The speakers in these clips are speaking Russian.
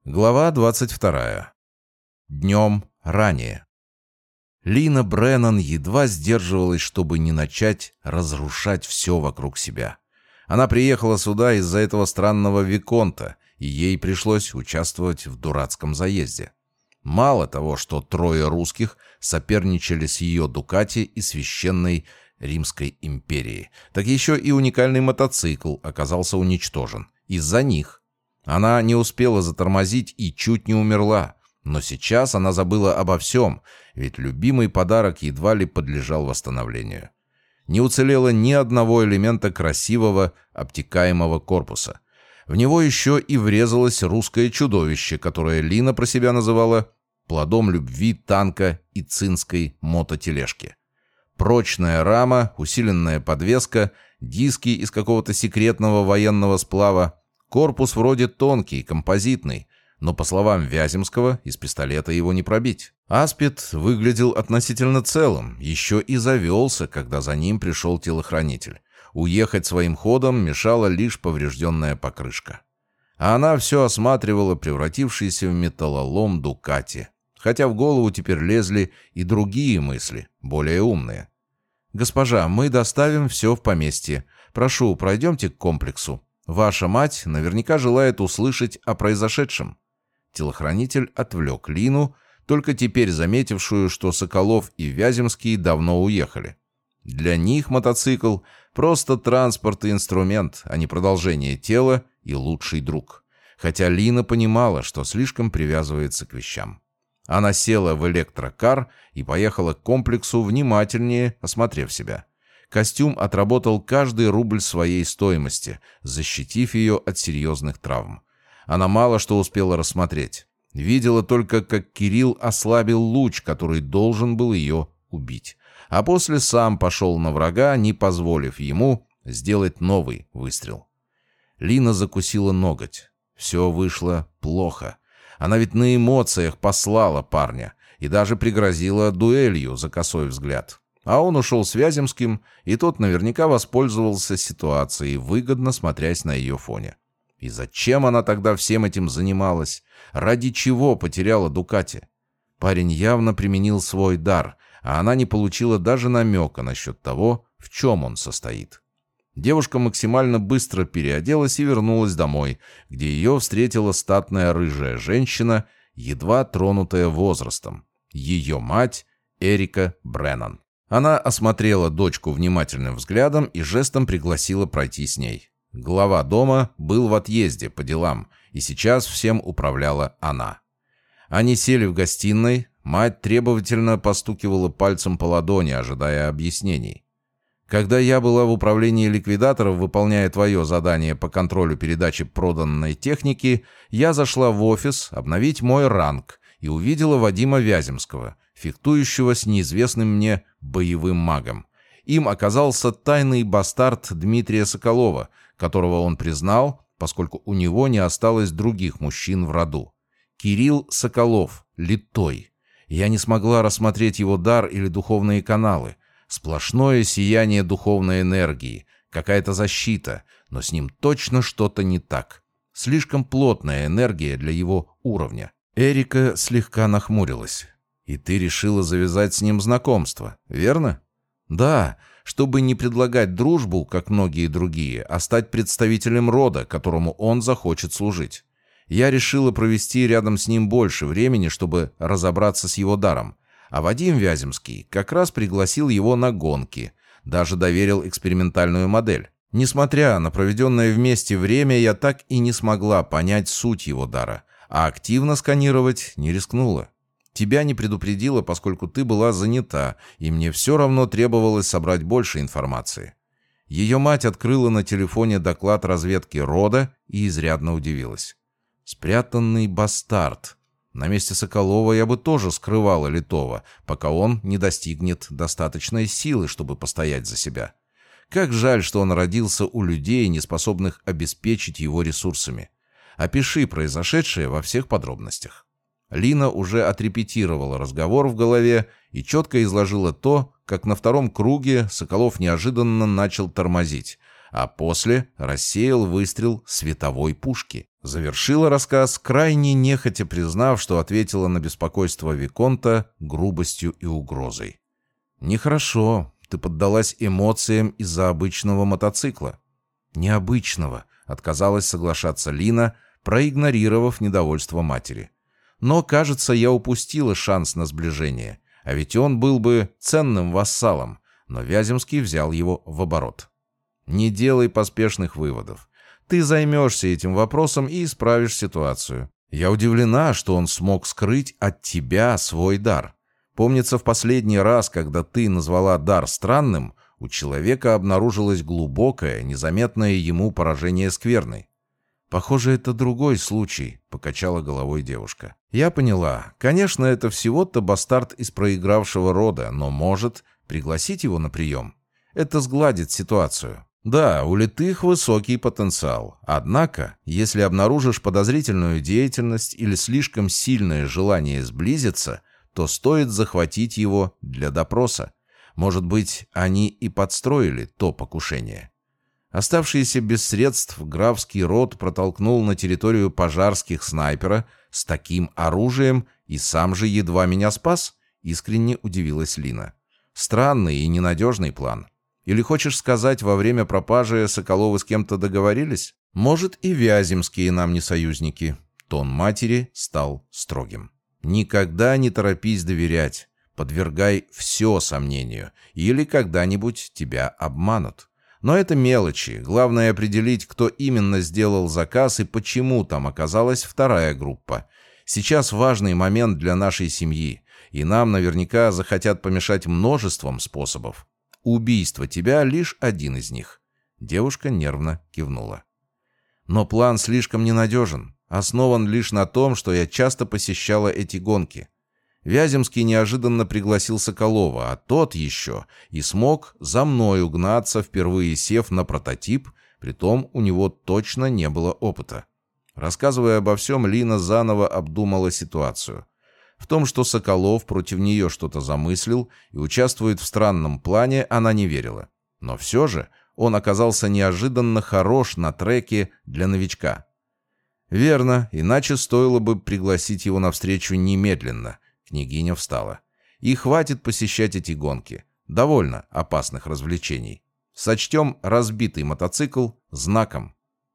Глава 22. Днем ранее. Лина Бреннан едва сдерживалась, чтобы не начать разрушать все вокруг себя. Она приехала сюда из-за этого странного виконта, и ей пришлось участвовать в дурацком заезде. Мало того, что трое русских соперничали с ее «Дукати» и священной Римской империей, так еще и уникальный мотоцикл оказался уничтожен. Из-за них. Она не успела затормозить и чуть не умерла. Но сейчас она забыла обо всем, ведь любимый подарок едва ли подлежал восстановлению. Не уцелело ни одного элемента красивого, обтекаемого корпуса. В него еще и врезалось русское чудовище, которое Лина про себя называла плодом любви танка и цинской мототележки. Прочная рама, усиленная подвеска, диски из какого-то секретного военного сплава. Корпус вроде тонкий, композитный, но, по словам Вяземского, из пистолета его не пробить. Аспид выглядел относительно целым, еще и завелся, когда за ним пришел телохранитель. Уехать своим ходом мешала лишь поврежденная покрышка. А она все осматривала превратившийся в металлолом «Дукати». Хотя в голову теперь лезли и другие мысли, более умные. «Госпожа, мы доставим все в поместье. Прошу, пройдемте к комплексу. Ваша мать наверняка желает услышать о произошедшем». Телохранитель отвлек Лину, только теперь заметившую, что Соколов и Вяземский давно уехали. Для них мотоцикл — просто транспорт и инструмент, а не продолжение тела и лучший друг. Хотя Лина понимала, что слишком привязывается к вещам. Она села в электрокар и поехала к комплексу, внимательнее осмотрев себя. Костюм отработал каждый рубль своей стоимости, защитив ее от серьезных травм. Она мало что успела рассмотреть. Видела только, как Кирилл ослабил луч, который должен был ее убить. А после сам пошел на врага, не позволив ему сделать новый выстрел. Лина закусила ноготь. Все вышло плохо. Она ведь на эмоциях послала парня и даже пригрозила дуэлью за косой взгляд. А он ушел с Вяземским, и тот наверняка воспользовался ситуацией, выгодно смотрясь на ее фоне. И зачем она тогда всем этим занималась? Ради чего потеряла «Дукати»? Парень явно применил свой дар, а она не получила даже намека насчет того, в чем он состоит. Девушка максимально быстро переоделась и вернулась домой, где ее встретила статная рыжая женщина, едва тронутая возрастом. Ее мать Эрика Бреннан. Она осмотрела дочку внимательным взглядом и жестом пригласила пройти с ней. Глава дома был в отъезде по делам, и сейчас всем управляла она. Они сели в гостиной, мать требовательно постукивала пальцем по ладони, ожидая объяснений. «Когда я была в управлении ликвидаторов, выполняя твое задание по контролю передачи проданной техники, я зашла в офис обновить мой ранг и увидела Вадима Вяземского, фехтующего с неизвестным мне боевым магом. Им оказался тайный бастард Дмитрия Соколова, которого он признал, поскольку у него не осталось других мужчин в роду. Кирилл Соколов, литой. Я не смогла рассмотреть его дар или духовные каналы. Сплошное сияние духовной энергии, какая-то защита, но с ним точно что-то не так. Слишком плотная энергия для его уровня». Эрика слегка нахмурилась. «И ты решила завязать с ним знакомство, верно?» «Да, чтобы не предлагать дружбу, как многие другие, а стать представителем рода, которому он захочет служить. Я решила провести рядом с ним больше времени, чтобы разобраться с его даром. А Вадим Вяземский как раз пригласил его на гонки, даже доверил экспериментальную модель. Несмотря на проведенное вместе время, я так и не смогла понять суть его дара, а активно сканировать не рискнула. Тебя не предупредила, поскольку ты была занята, и мне все равно требовалось собрать больше информации». Ее мать открыла на телефоне доклад разведки рода и изрядно удивилась. «Спрятанный бастард. На месте Соколова я бы тоже скрывала литого, пока он не достигнет достаточной силы, чтобы постоять за себя. Как жаль, что он родился у людей, не способных обеспечить его ресурсами. Опиши произошедшее во всех подробностях». Лина уже отрепетировала разговор в голове и четко изложила то, как на втором круге Соколов неожиданно начал тормозить, а после рассеял выстрел световой пушки. Завершила рассказ, крайне нехотя признав, что ответила на беспокойство виконта грубостью и угрозой. «Нехорошо, ты поддалась эмоциям из-за обычного мотоцикла». «Необычного», — отказалась соглашаться Лина, проигнорировав недовольство матери. «Но, кажется, я упустила шанс на сближение, а ведь он был бы ценным вассалом», но Вяземский взял его в оборот. «Не делай поспешных выводов. Ты займешься этим вопросом и исправишь ситуацию. Я удивлена, что он смог скрыть от тебя свой дар. Помнится, в последний раз, когда ты назвала дар странным, у человека обнаружилось глубокое, незаметное ему поражение скверной». «Похоже, это другой случай», — покачала головой девушка. «Я поняла. Конечно, это всего-то бастард из проигравшего рода, но, может, пригласить его на прием? Это сгладит ситуацию. Да, у литых высокий потенциал. Однако, если обнаружишь подозрительную деятельность или слишком сильное желание сблизиться, то стоит захватить его для допроса. Может быть, они и подстроили то покушение». Оставшийся без средств графский род протолкнул на территорию пожарских снайпера с таким оружием и сам же едва меня спас? Искренне удивилась Лина. Странный и ненадежный план. Или хочешь сказать, во время пропажи Соколовы с кем-то договорились? Может, и Вяземские нам не союзники. Тон матери стал строгим. Никогда не торопись доверять. Подвергай все сомнению. Или когда-нибудь тебя обманут. Но это мелочи. Главное определить, кто именно сделал заказ и почему там оказалась вторая группа. Сейчас важный момент для нашей семьи, и нам наверняка захотят помешать множеством способов. Убийство тебя — лишь один из них. Девушка нервно кивнула. Но план слишком ненадежен. Основан лишь на том, что я часто посещала эти гонки. Вяземский неожиданно пригласил Соколова, а тот еще и смог за мной угнаться, впервые сев на прототип, притом у него точно не было опыта. Рассказывая обо всем, Лина заново обдумала ситуацию. В том, что Соколов против нее что-то замыслил и участвует в странном плане, она не верила. Но все же он оказался неожиданно хорош на треке для новичка. Верно, иначе стоило бы пригласить его навстречу немедленно. Княгиня встала. И хватит посещать эти гонки. Довольно опасных развлечений. Сочтем разбитый мотоцикл знаком.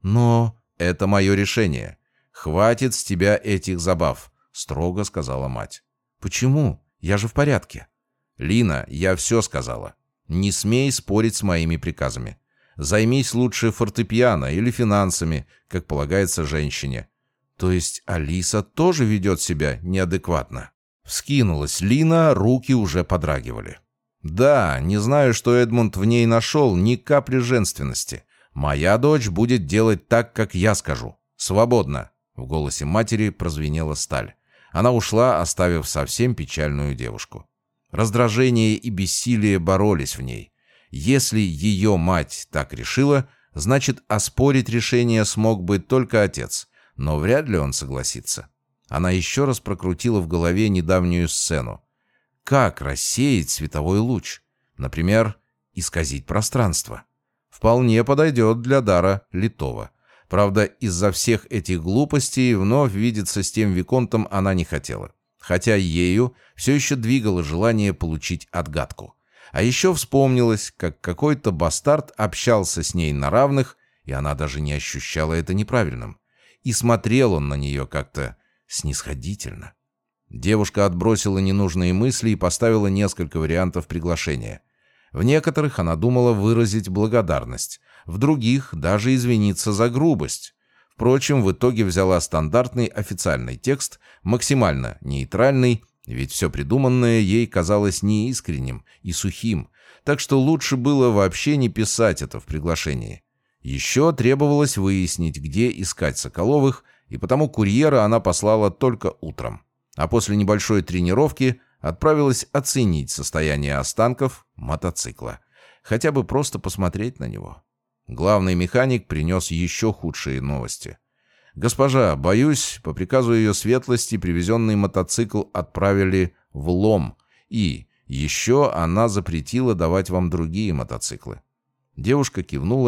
Но это мое решение. Хватит с тебя этих забав, строго сказала мать. Почему? Я же в порядке. Лина, я все сказала. Не смей спорить с моими приказами. Займись лучше фортепиано или финансами, как полагается женщине. То есть Алиса тоже ведет себя неадекватно? Вскинулась Лина, руки уже подрагивали. «Да, не знаю, что Эдмунд в ней нашел, ни капли женственности. Моя дочь будет делать так, как я скажу. Свободно!» В голосе матери прозвенела сталь. Она ушла, оставив совсем печальную девушку. Раздражение и бессилие боролись в ней. Если ее мать так решила, значит, оспорить решение смог бы только отец, но вряд ли он согласится. Она еще раз прокрутила в голове недавнюю сцену. Как рассеять световой луч? Например, исказить пространство. Вполне подойдет для дара литого. Правда, из-за всех этих глупостей вновь видеться с тем виконтом она не хотела. Хотя ею все еще двигало желание получить отгадку. А еще вспомнилось, как какой-то бастард общался с ней на равных, и она даже не ощущала это неправильным. И смотрел он на нее как-то снисходительно. Девушка отбросила ненужные мысли и поставила несколько вариантов приглашения. В некоторых она думала выразить благодарность, в других даже извиниться за грубость. Впрочем, в итоге взяла стандартный официальный текст, максимально нейтральный, ведь все придуманное ей казалось неискренним и сухим, так что лучше было вообще не писать это в приглашении. Еще требовалось выяснить, где искать Соколовых, и потому курьера она послала только утром. А после небольшой тренировки отправилась оценить состояние останков мотоцикла. Хотя бы просто посмотреть на него. Главный механик принес еще худшие новости. «Госпожа, боюсь, по приказу ее светлости привезенный мотоцикл отправили в лом, и еще она запретила давать вам другие мотоциклы». Девушка кивнула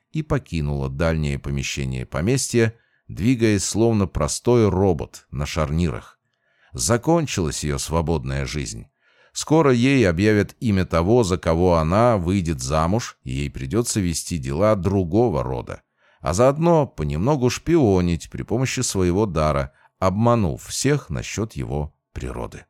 и покинула дальнее помещение поместья, двигаясь словно простой робот на шарнирах. Закончилась ее свободная жизнь. Скоро ей объявят имя того, за кого она выйдет замуж, и ей придется вести дела другого рода, а заодно понемногу шпионить при помощи своего дара, обманув всех насчет его природы.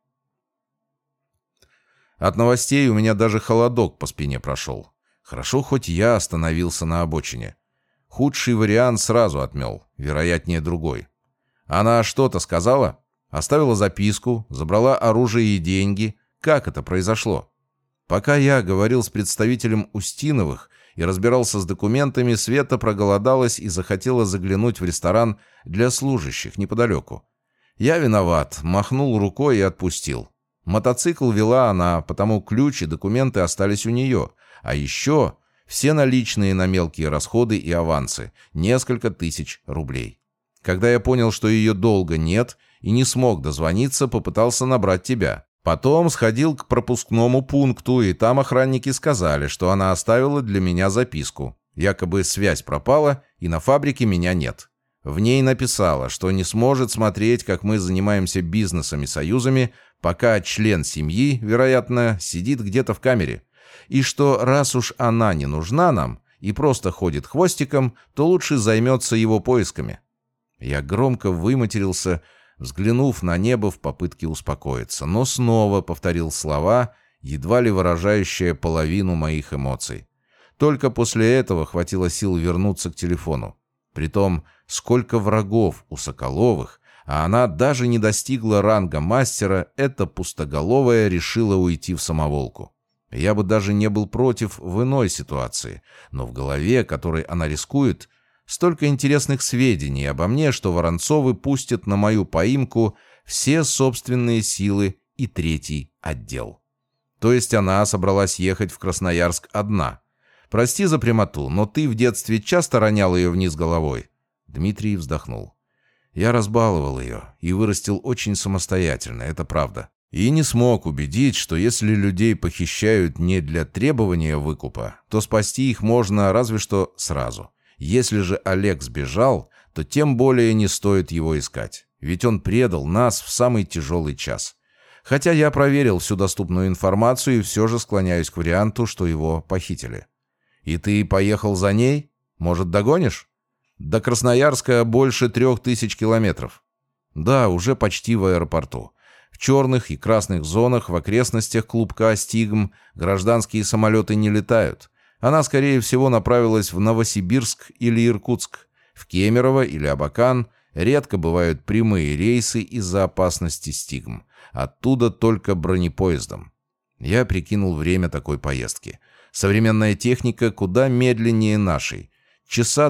От новостей у меня даже холодок по спине прошел. Хорошо, хоть я остановился на обочине. Худший вариант сразу отмел, вероятнее другой. Она что-то сказала? Оставила записку, забрала оружие и деньги. Как это произошло? Пока я говорил с представителем Устиновых и разбирался с документами, Света проголодалась и захотела заглянуть в ресторан для служащих неподалеку. Я виноват, махнул рукой и отпустил. Мотоцикл вела она, потому ключ и документы остались у нее. А еще все наличные на мелкие расходы и авансы, несколько тысяч рублей. Когда я понял, что ее долга нет и не смог дозвониться, попытался набрать тебя. Потом сходил к пропускному пункту, и там охранники сказали, что она оставила для меня записку. Якобы связь пропала, и на фабрике меня нет. В ней написала, что не сможет смотреть, как мы занимаемся бизнесом и союзами, пока член семьи, вероятно, сидит где-то в камере. И что раз уж она не нужна нам и просто ходит хвостиком, то лучше займется его поисками. Я громко выматерился, взглянув на небо в попытке успокоиться, но снова повторил слова, едва ли выражающие половину моих эмоций. Только после этого хватило сил вернуться к телефону. Притом, сколько врагов у Соколовых, а она даже не достигла ранга мастера, эта пустоголовая решила уйти в самоволку. Я бы даже не был против в иной ситуации, но в голове, которой она рискует, столько интересных сведений обо мне, что Воронцовы пустят на мою поимку все собственные силы и третий отдел. То есть она собралась ехать в Красноярск одна. Прости за прямоту, но ты в детстве часто ронял ее вниз головой. Дмитрий вздохнул. Я разбаловал ее и вырастил очень самостоятельно, это правда. И не смог убедить, что если людей похищают не для требования выкупа, то спасти их можно разве что сразу. Если же Олег сбежал, то тем более не стоит его искать, ведь он предал нас в самый тяжелый час. Хотя я проверил всю доступную информацию и все же склоняюсь к варианту, что его похитили. И ты поехал за ней? Может, догонишь? До Красноярска больше 3000 километров. Да, уже почти в аэропорту. В черных и красных зонах в окрестностях клубка «Стигм» гражданские самолеты не летают. Она, скорее всего, направилась в Новосибирск или Иркутск. В Кемерово или Абакан редко бывают прямые рейсы из-за опасности «Стигм». Оттуда только бронепоездом. Я прикинул время такой поездки. Современная техника куда медленнее нашей. Часа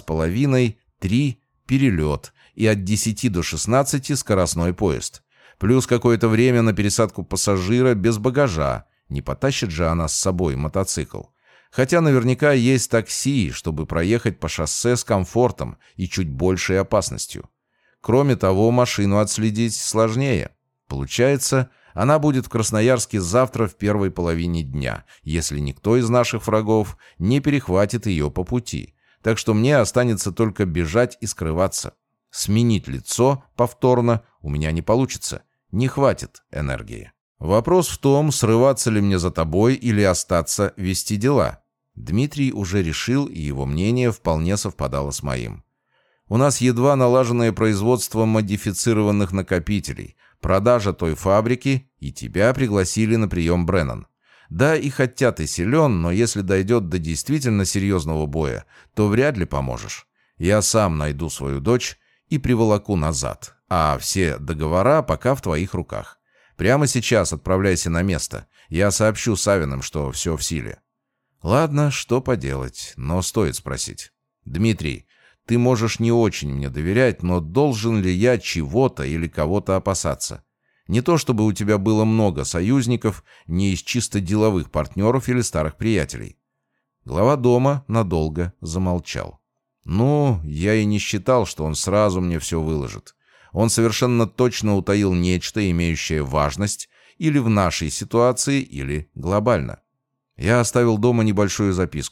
2,5-3 перелет и от 10 до 16 скоростной поезд. Плюс какое-то время на пересадку пассажира без багажа. Не потащит же она с собой мотоцикл. Хотя наверняка есть такси, чтобы проехать по шоссе с комфортом и чуть большей опасностью. Кроме того, машину отследить сложнее. Получается, она будет в Красноярске завтра в первой половине дня, если никто из наших врагов не перехватит ее по пути. Так что мне останется только бежать и скрываться. Сменить лицо повторно у меня не получится. Не хватит энергии. Вопрос в том, срываться ли мне за тобой или остаться вести дела. Дмитрий уже решил, и его мнение вполне совпадало с моим. У нас едва налаженное производство модифицированных накопителей, продажа той фабрики, и тебя пригласили на прием Бреннан. Да, и хотя ты силен, но если дойдет до действительно серьезного боя, то вряд ли поможешь. Я сам найду свою дочь и приволоку назад, а все договора пока в твоих руках. Прямо сейчас отправляйся на место. Я сообщу Савиным, что все в силе. Ладно, что поделать, но стоит спросить. Дмитрий, ты можешь не очень мне доверять, но должен ли я чего-то или кого-то опасаться? Не то чтобы у тебя было много союзников, не из чисто деловых партнеров или старых приятелей. Глава дома надолго замолчал. Ну, я и не считал, что он сразу мне все выложит. Он совершенно точно утаил нечто, имеющее важность, или в нашей ситуации, или глобально. Я оставил дома небольшую записку. В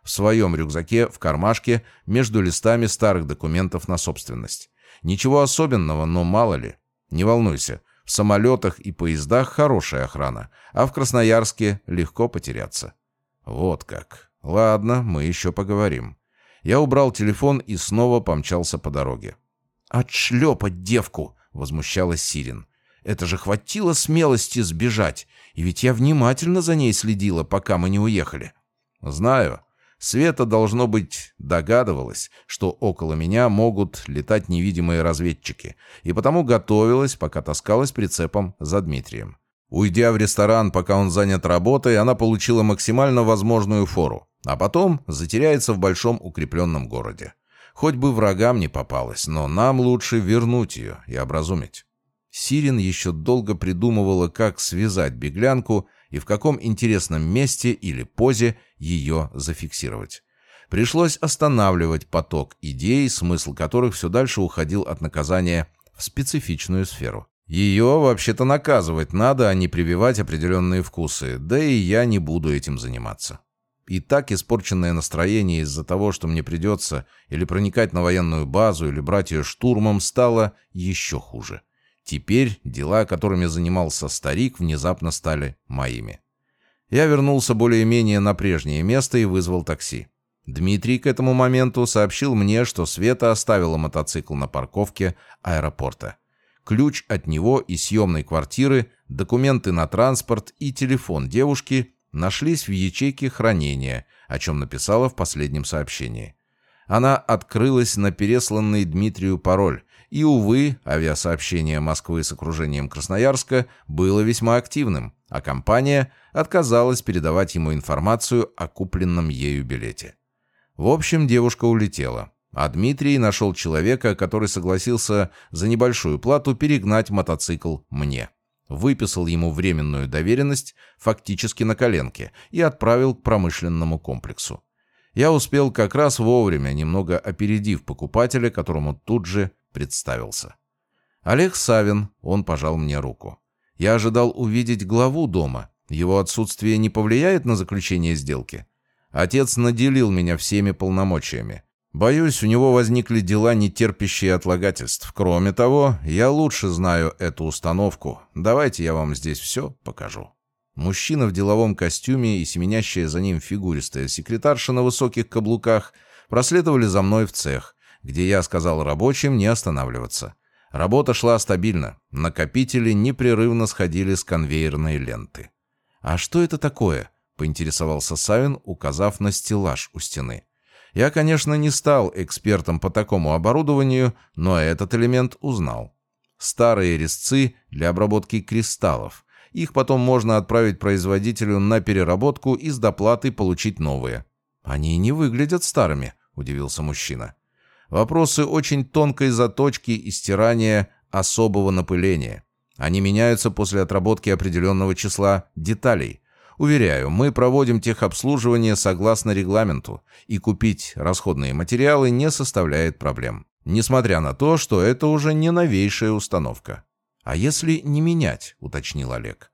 в своем рюкзаке в кармашке между листами старых документов на собственность. Ничего особенного, но мало ли. Не волнуйся, в самолетах и поездах хорошая охрана, а в Красноярске легко потеряться. Вот как. Ладно, мы еще поговорим. Я убрал телефон и снова помчался по дороге. «Отшлепать девку!» — возмущалась Сирин. «Это же хватило смелости сбежать, и ведь я внимательно за ней следила, пока мы не уехали». «Знаю. Света, должно быть, догадывалась, что около меня могут летать невидимые разведчики, и потому готовилась, пока таскалась прицепом за Дмитрием. Уйдя в ресторан, пока он занят работой, она получила максимально возможную фору, а потом затеряется в большом укрепленном городе. Хоть бы врагам не попалась, но нам лучше вернуть ее и образумить». Сирин еще долго придумывала, как связать беглянку и в каком интересном месте или позе ее зафиксировать. Пришлось останавливать поток идей, смысл которых все дальше уходил от наказания в специфичную сферу. Ее вообще-то наказывать надо, а не прививать определенные вкусы, да и я не буду этим заниматься. И так испорченное настроение из-за того, что мне придется или проникать на военную базу, или брать ее штурмом, стало еще хуже. Теперь дела, которыми занимался старик, внезапно стали моими. Я вернулся более-менее на прежнее место и вызвал такси. Дмитрий к этому моменту сообщил мне, что Света оставила мотоцикл на парковке аэропорта. Ключ от него и съемной квартиры, документы на транспорт и телефон девушки нашлись в ячейке хранения, о чем написала в последнем сообщении. Она открылась на пересланный Дмитрию пароль, и, увы, авиасообщение Москвы с окружением Красноярска было весьма активным, а компания отказалась передавать ему информацию о купленном ею билете. В общем, девушка улетела, а Дмитрий нашел человека, который согласился за небольшую плату перегнать мотоцикл мне. Выписал ему временную доверенность фактически на коленке и отправил к промышленному комплексу. Я успел как раз вовремя, немного опередив покупателя, которому тут же представился. Олег Савин, он пожал мне руку. Я ожидал увидеть главу дома. Его отсутствие не повлияет на заключение сделки? Отец наделил меня всеми полномочиями. Боюсь, у него возникли дела, не терпящие отлагательств. Кроме того, я лучше знаю эту установку. Давайте я вам здесь все покажу. Мужчина в деловом костюме и семенящая за ним фигуристая секретарша на высоких каблуках проследовали за мной в цех, где я сказал рабочим не останавливаться. Работа шла стабильно. Накопители непрерывно сходили с конвейерной ленты. «А что это такое?» — поинтересовался Савин, указав на стеллаж у стены. Я, конечно, не стал экспертом по такому оборудованию, но этот элемент узнал. Старые резцы для обработки кристаллов. Их потом можно отправить производителю на переработку и с доплатой получить новые. «Они не выглядят старыми», — удивился мужчина. «Вопросы очень тонкой заточки и стирания особого напыления. Они меняются после отработки определенного числа деталей. Уверяю, мы проводим техобслуживание согласно регламенту, и купить расходные материалы не составляет проблем. Несмотря на то, что это уже не новейшая установка». «А если не менять?» — уточнил Олег.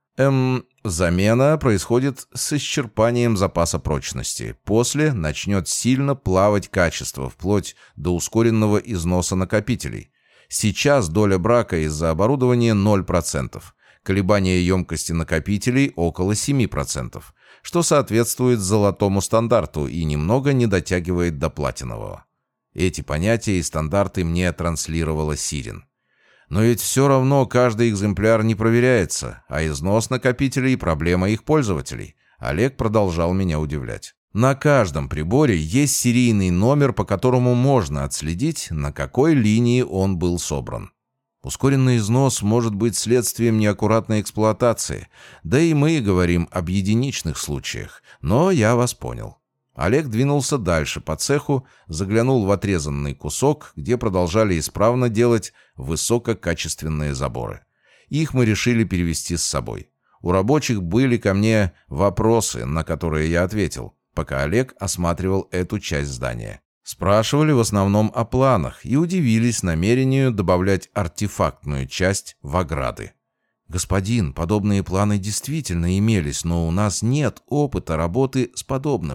Замена происходит с исчерпанием запаса прочности. После начнет сильно плавать качество, вплоть до ускоренного износа накопителей. Сейчас доля брака из-за оборудования 0%. Колебания емкости накопителей около 7%, что соответствует золотому стандарту и немного не дотягивает до платинового. Эти понятия и стандарты мне транслировала Сирин. Но ведь все равно каждый экземпляр не проверяется, а износ накопителей – проблема их пользователей. Олег продолжал меня удивлять. На каждом приборе есть серийный номер, по которому можно отследить, на какой линии он был собран. Ускоренный износ может быть следствием неаккуратной эксплуатации, да и мы говорим об единичных случаях, но я вас понял. Олег двинулся дальше по цеху, заглянул в отрезанный кусок, где продолжали исправно делать высококачественные заборы. Их мы решили перевезти с собой. У рабочих были ко мне вопросы, на которые я ответил, пока Олег осматривал эту часть здания. Спрашивали в основном о планах и удивились намерению добавлять артефактную часть в ограды. «Господин, подобные планы действительно имелись, но у нас нет опыта работы с подобным.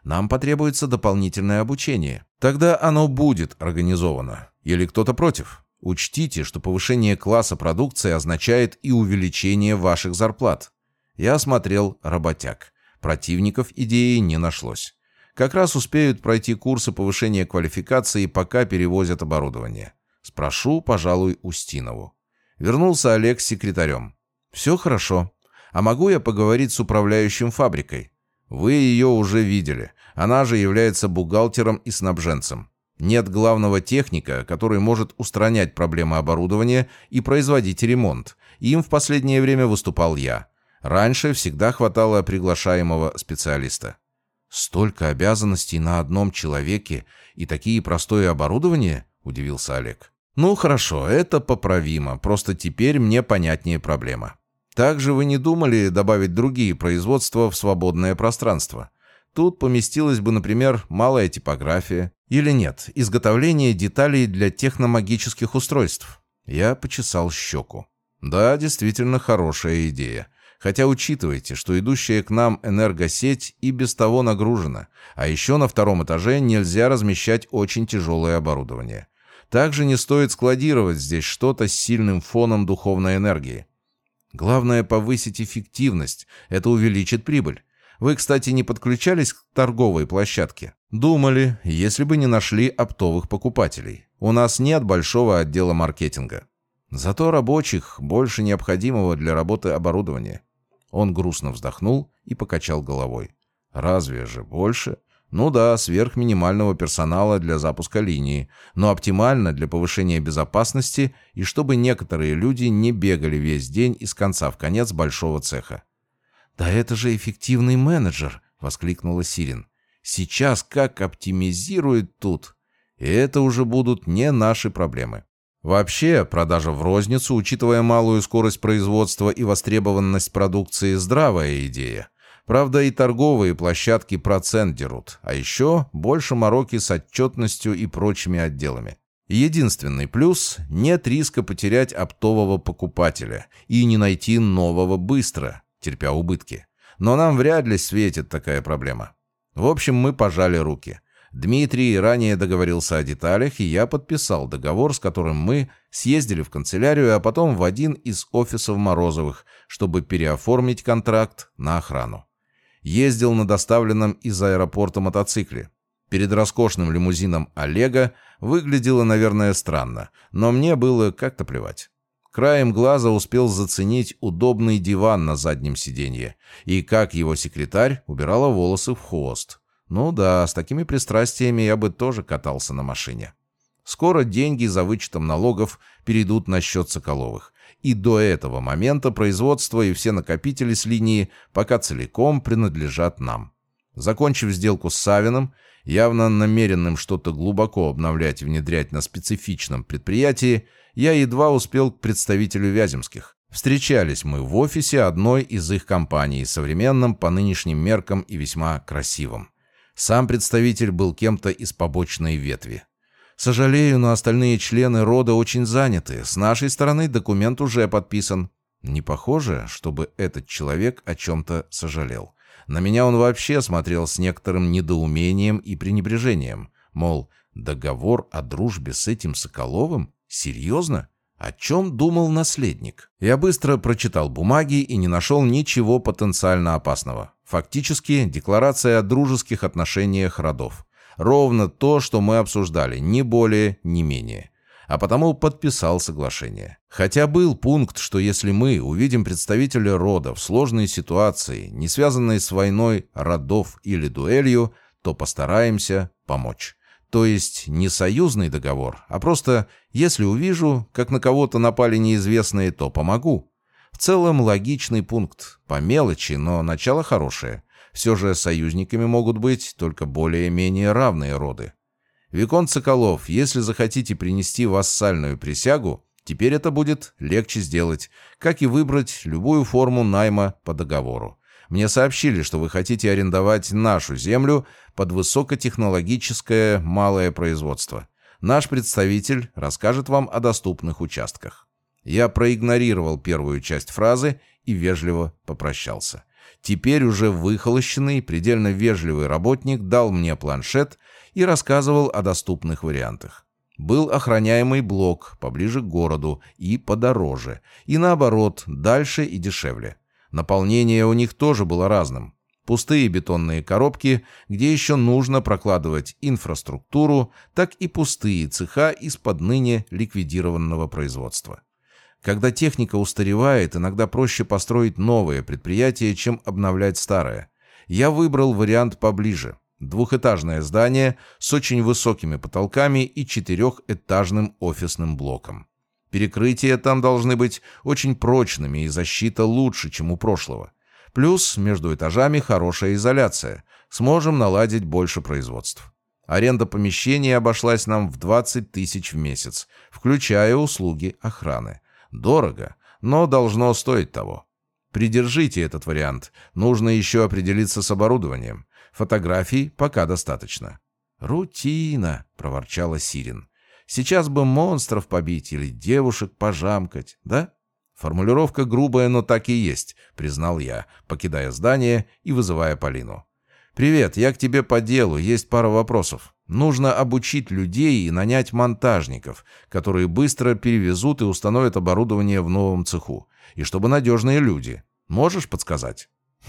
нам потребуется дополнительное обучение. Тогда оно будет организовано. Или кто-то против? Учтите, что повышение класса продукции означает и увеличение ваших зарплат. Я осмотрел работяг. Противников идеи не нашлось. Как раз успеют пройти курсы повышения квалификации, пока перевозят оборудование. Спрошу, пожалуй, Устинову. Вернулся Олег с секретарем. «Все хорошо. А могу я поговорить с управляющим фабрикой? Вы ее уже видели. Она же является бухгалтером и снабженцем. Нет главного техника, который может устранять проблемы оборудования и производить ремонт. Им в последнее время выступал я. Раньше всегда хватало приглашаемого специалиста». «Столько обязанностей на одном человеке и такие простое оборудование?» – удивился Олег. «Ну хорошо, это поправимо, просто теперь мне понятнее проблема. Также вы не думали добавить другие производства в свободное пространство? Тут поместилась бы, например, малая типография. Или нет, изготовление деталей для техномагических устройств». Я почесал щеку. «Да, действительно хорошая идея. Хотя учитывайте, что идущая к нам энергосеть и без того нагружена, а еще на втором этаже нельзя размещать очень тяжелое оборудование. Также не стоит складировать здесь что-то с сильным фоном духовной энергии. Главное повысить эффективность, это увеличит прибыль. Вы, кстати, не подключались к торговой площадке? Думали, если бы не нашли оптовых покупателей. У нас нет большого отдела маркетинга. Зато рабочих больше необходимого для работы оборудования». Он грустно вздохнул и покачал головой. «Разве же больше? Ну да, сверх минимального персонала для запуска линии, но оптимально для повышения безопасности и чтобы некоторые люди не бегали весь день из конца в конец большого цеха». «Да это же эффективный менеджер!» — воскликнула Сирин. «Сейчас как оптимизирует тут! И это уже будут не наши проблемы». Вообще, продажа в розницу, учитывая малую скорость производства и востребованность продукции, здравая идея. Правда, и торговые площадки процент дерут, а еще больше мороки с отчетностью и прочими отделами. Единственный плюс – нет риска потерять оптового покупателя и не найти нового быстро, терпя убытки. Но нам вряд ли светит такая проблема. В общем, мы пожали руки. Дмитрий ранее договорился о деталях, и я подписал договор, с которым мы съездили в канцелярию, а потом в один из офисов Морозовых, чтобы переоформить контракт на охрану. Ездил на доставленном из аэропорта мотоцикле. Перед роскошным лимузином Олега выглядело, наверное, странно, но мне было как-то плевать. Краем глаза успел заценить удобный диван на заднем сиденье и как его секретарь убирала волосы в хвост. Ну да, с такими пристрастиями я бы тоже катался на машине. Скоро деньги за вычетом налогов перейдут на счет Соколовых. И до этого момента производство и все накопители с линии пока целиком принадлежат нам. Закончив сделку с Савиным, явно намеренным что-то глубоко обновлять и внедрять на специфичном предприятии, я едва успел к представителю Вяземских. Встречались мы в офисе одной из их компаний, современном по нынешним меркам и весьма красивом. Сам представитель был кем-то из побочной ветви. «Сожалею, но остальные члены рода очень заняты. С нашей стороны документ уже подписан». Не похоже, чтобы этот человек о чем-то сожалел. На меня он вообще смотрел с некоторым недоумением и пренебрежением. Мол, договор о дружбе с этим Соколовым? Серьезно? О чем думал наследник? Я быстро прочитал бумаги и не нашел ничего потенциально опасного. Фактически, декларация о дружеских отношениях родов. Ровно то, что мы обсуждали, ни более, ни менее. А потому подписал соглашение. Хотя был пункт, что если мы увидим представителя рода в сложной ситуации, не связанной с войной родов или дуэлью, то постараемся помочь. То есть не союзный договор, а просто если увижу, как на кого-то напали неизвестные, то помогу. В целом логичный пункт. По мелочи, но начало хорошее. Все же союзниками могут быть только более-менее равные роды. Виконт Соколов, если захотите принести вассальную присягу, теперь это будет легче сделать, как и выбрать любую форму найма по договору. Мне сообщили, что вы хотите арендовать нашу землю под высокотехнологическое малое производство. Наш представитель расскажет вам о доступных участках. Я проигнорировал первую часть фразы и вежливо попрощался. Теперь уже выхолощенный, предельно вежливый работник дал мне планшет и рассказывал о доступных вариантах. Был охраняемый блок поближе к городу и подороже, и наоборот, дальше и дешевле. Наполнение у них тоже было разным. Пустые бетонные коробки, где еще нужно прокладывать инфраструктуру, так и пустые цеха из-под ныне ликвидированного производства. Когда техника устаревает, иногда проще построить новое предприятие, чем обновлять старое. Я выбрал вариант поближе. Двухэтажное здание с очень высокими потолками и четырехэтажным офисным блоком. Перекрытия там должны быть очень прочными и защита лучше, чем у прошлого. Плюс между этажами хорошая изоляция. Сможем наладить больше производств. Аренда помещения обошлась нам в 20 тысяч в месяц, включая услуги охраны. Дорого, но должно стоить того. Придержите этот вариант. Нужно еще определиться с оборудованием. Фотографий пока достаточно. «Рутина», — проворчала Сирин. «Сейчас бы монстров побить или девушек пожамкать, да?» «Формулировка грубая, но так и есть», — признал я, покидая здание и вызывая Полину. «Привет, я к тебе по делу, есть пара вопросов. Нужно обучить людей и нанять монтажников, которые быстро перевезут и установят оборудование в новом цеху. И чтобы надежные люди. Можешь подсказать?»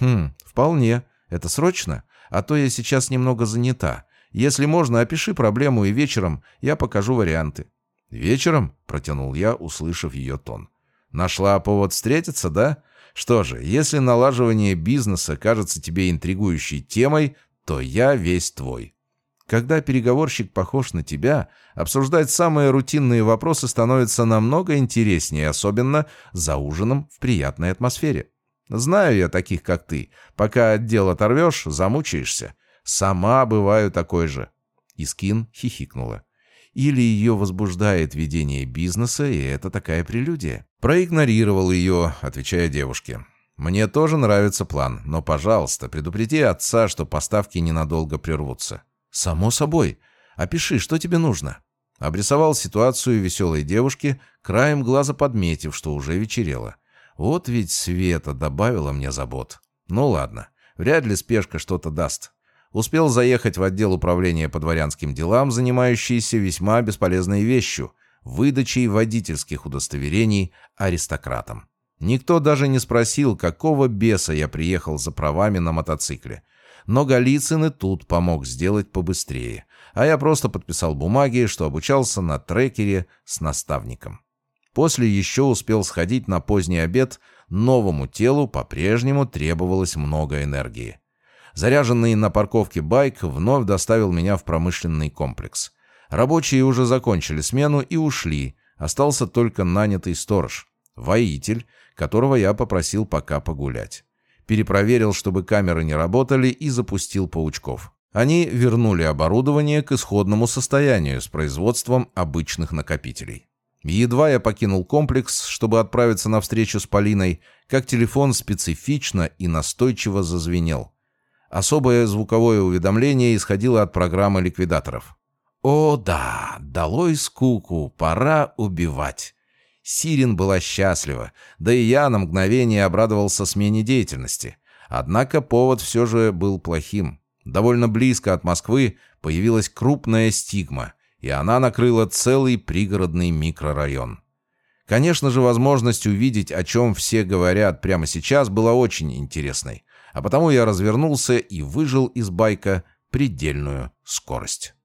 Вполне. Это срочно? А то я сейчас немного занята. Если можно, опиши проблему, и вечером я покажу варианты». «Вечером?» — протянул я, услышав ее тон. «Нашла повод встретиться, да? Что же, если налаживание бизнеса кажется тебе интригующей темой, то я весь твой». Когда переговорщик похож на тебя, обсуждать самые рутинные вопросы становится намного интереснее, особенно за ужином в приятной атмосфере. Знаю я таких, как ты. Пока отдел оторвешь, замучаешься. Сама бываю такой же». Искин хихикнула. Или ее возбуждает ведение бизнеса, и это такая прелюдия. Проигнорировал ее, отвечая девушке. «Мне тоже нравится план, но, пожалуйста, предупреди отца, что поставки ненадолго прервутся». «Само собой. Опиши, что тебе нужно». Обрисовал ситуацию веселой девушки, краем глаза подметив, что уже вечерело. Вот ведь Света добавила мне забот. Ну ладно, вряд ли спешка что-то даст. Успел заехать в отдел управления по дворянским делам, занимающийся весьма бесполезной вещью – выдачей водительских удостоверений аристократам. Никто даже не спросил, какого беса я приехал за правами на мотоцикле. Но Голицын и тут помог сделать побыстрее, а я просто подписал бумаги, что обучался на трекере с наставником. После еще успел сходить на поздний обед, новому телу по-прежнему требовалось много энергии. Заряженный на парковке байк вновь доставил меня в промышленный комплекс. Рабочие уже закончили смену и ушли, остался только нанятый сторож, воитель, которого я попросил пока погулять. Перепроверил, чтобы камеры не работали, и запустил паучков. Они вернули оборудование к исходному состоянию с производством обычных накопителей. Едва я покинул комплекс, чтобы отправиться на встречу с Полиной, как телефон специфично и настойчиво зазвенел. Особое звуковое уведомление исходило от программы ликвидаторов. «О да, долой скуку, пора убивать». Сирин была счастлива, да и я на мгновение обрадовался смене деятельности. Однако повод все же был плохим. Довольно близко от Москвы появилась крупная стигма, и она накрыла целый пригородный микрорайон. Конечно же, возможность увидеть, о чем все говорят прямо сейчас, была очень интересной, а потому я развернулся и выжил из байка предельную скорость.